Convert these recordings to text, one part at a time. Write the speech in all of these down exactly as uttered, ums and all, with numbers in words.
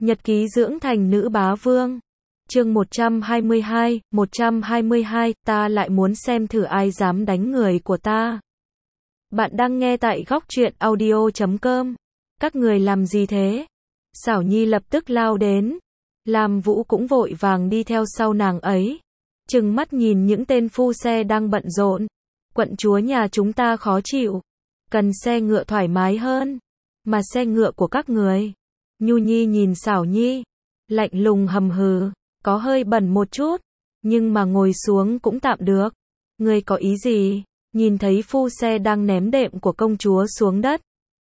Nhật ký dưỡng thành nữ bá vương. Chương một trăm hai mươi hai, một trăm hai mươi hai, ta lại muốn xem thử ai dám đánh người của ta. Bạn đang nghe tại góc truyện audio chấm com. Các người làm gì thế? Xảo Nhi lập tức lao đến. Lam Vũ cũng vội vàng đi theo sau nàng ấy. Trừng mắt nhìn những tên phu xe đang bận rộn. Quận chúa nhà chúng ta khó chịu. Cần xe ngựa thoải mái hơn. Mà xe ngựa của các người. Nhu Nhi nhìn Xảo Nhi. Lạnh lùng hầm hừ. Có hơi bẩn một chút. Nhưng mà ngồi xuống cũng tạm được. Ngươi có ý gì? Nhìn thấy phu xe đang ném đệm của công chúa xuống đất.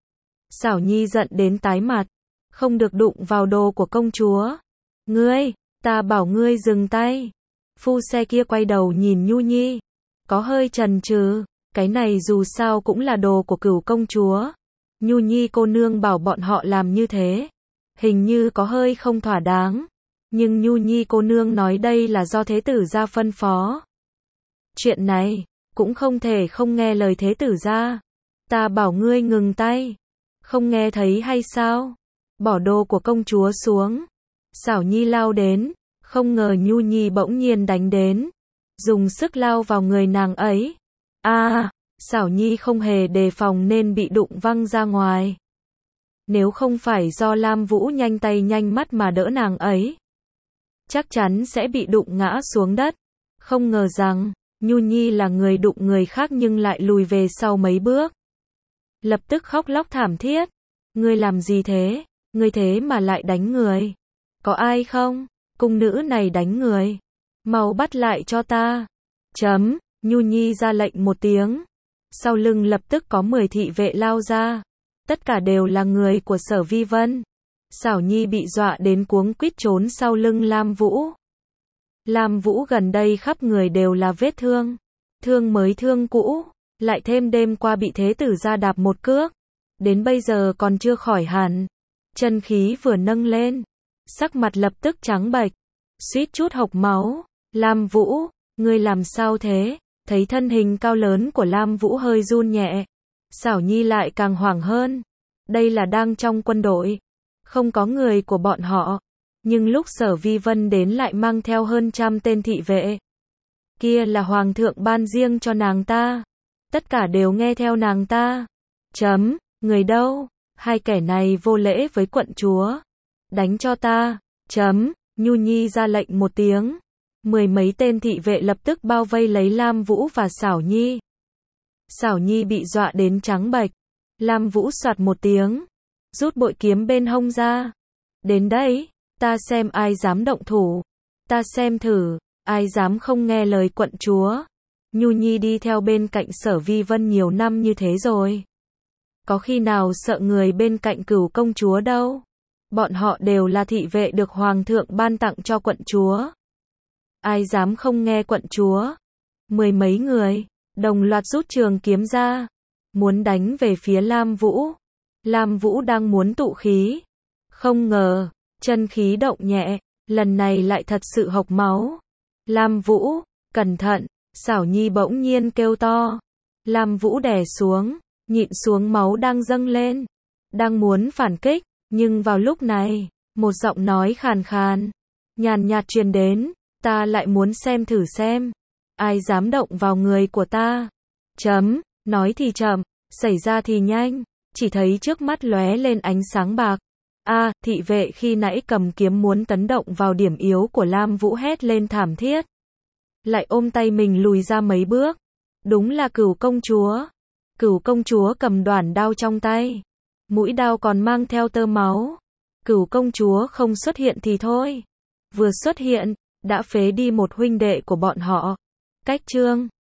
Xảo Nhi giận đến tái mặt. Không được đụng vào đồ của công chúa. Ngươi, ta bảo ngươi dừng tay. Phu xe kia quay đầu nhìn Nhu Nhi. Có hơi chần chừ. Cái này dù sao cũng là đồ của Cửu công chúa. Nhu Nhi cô nương bảo bọn họ làm như thế. Hình như có hơi không thỏa đáng. Nhưng Nhu Nhi cô nương nói đây là do thế tử gia phân phó. Chuyện này, cũng không thể không nghe lời thế tử gia. Ta bảo ngươi ngừng tay. Không nghe thấy hay sao? Bỏ đồ của công chúa xuống. Xảo Nhi lao đến. Không ngờ Nhu Nhi bỗng nhiên đánh đến. Dùng sức lao vào người nàng ấy. À, Xảo Nhi không hề đề phòng nên bị đụng văng ra ngoài. Nếu không phải do Lam Vũ nhanh tay nhanh mắt mà đỡ nàng ấy, chắc chắn sẽ bị đụng ngã xuống đất. Không ngờ rằng, Nhu Nhi là người đụng người khác nhưng lại lùi về sau mấy bước. Lập tức khóc lóc thảm thiết. Ngươi làm gì thế? Ngươi thế mà lại đánh người. Có ai không? Cung nữ này đánh người. Mau bắt lại cho ta. Chấm, Nhu Nhi ra lệnh một tiếng. Sau lưng lập tức có mười thị vệ lao ra. Tất cả đều là người của Sở Vi Vân. Xảo Nhi bị dọa đến cuống quýt trốn sau lưng Lam Vũ. Lam Vũ gần đây khắp người đều là vết thương. Thương mới thương cũ. Lại thêm đêm qua bị thế tử gia đạp một cước. Đến bây giờ còn chưa khỏi hẳn. Chân khí vừa nâng lên. Sắc mặt lập tức trắng bệch. Suýt chút hộc máu. Lam Vũ, ngươi làm sao thế? Thấy thân hình cao lớn của Lam Vũ hơi run nhẹ. Xảo Nhi lại càng hoảng hơn. Đây là đang trong quân đội. Không có người của bọn họ. Nhưng lúc Sở Vi Vân đến lại mang theo hơn trăm tên thị vệ. Kia là hoàng thượng ban riêng cho nàng ta. Tất cả đều nghe theo nàng ta. Chấm, người đâu? Hai kẻ này vô lễ với quận chúa. Đánh cho ta. Chấm, Nhu Nhi ra lệnh một tiếng. Mười mấy tên thị vệ lập tức bao vây lấy Lam Vũ và Xảo Nhi. Xảo Nhi bị dọa đến trắng bệch. Lam Vũ soạt một tiếng. Rút bội kiếm bên hông ra. Đến đây, ta xem ai dám động thủ. Ta xem thử, ai dám không nghe lời quận chúa. Nhu Nhi đi theo bên cạnh Sở Vi Vân nhiều năm như thế rồi. Có khi nào sợ người bên cạnh Cửu công chúa đâu. Bọn họ đều là thị vệ được hoàng thượng ban tặng cho quận chúa. Ai dám không nghe quận chúa. Mười mấy người, đồng loạt rút trường kiếm ra. Muốn đánh về phía Lam Vũ. Lam Vũ đang muốn tụ khí. Không ngờ, chân khí động nhẹ, lần này lại thật sự hộc máu. Lam Vũ, cẩn thận, Xảo Nhi bỗng nhiên kêu to. Lam Vũ đè xuống, nhịn xuống máu đang dâng lên. Đang muốn phản kích, nhưng vào lúc này, một giọng nói khàn khàn, nhàn nhạt truyền đến. Ta lại muốn xem thử xem. Ai dám động vào người của ta. Chấm, nói thì chậm, xảy ra thì nhanh. Chỉ thấy trước mắt lóe lên ánh sáng bạc. A, à, thị vệ khi nãy cầm kiếm muốn tấn động vào điểm yếu của Lam Vũ hét lên thảm thiết. Lại ôm tay mình lùi ra mấy bước. Đúng là Cửu công chúa. Cửu công chúa cầm đoản đao trong tay. Mũi đao còn mang theo tơ máu. Cửu công chúa không xuất hiện thì thôi. Vừa xuất hiện, đã phế đi một huynh đệ của bọn họ. Cách chương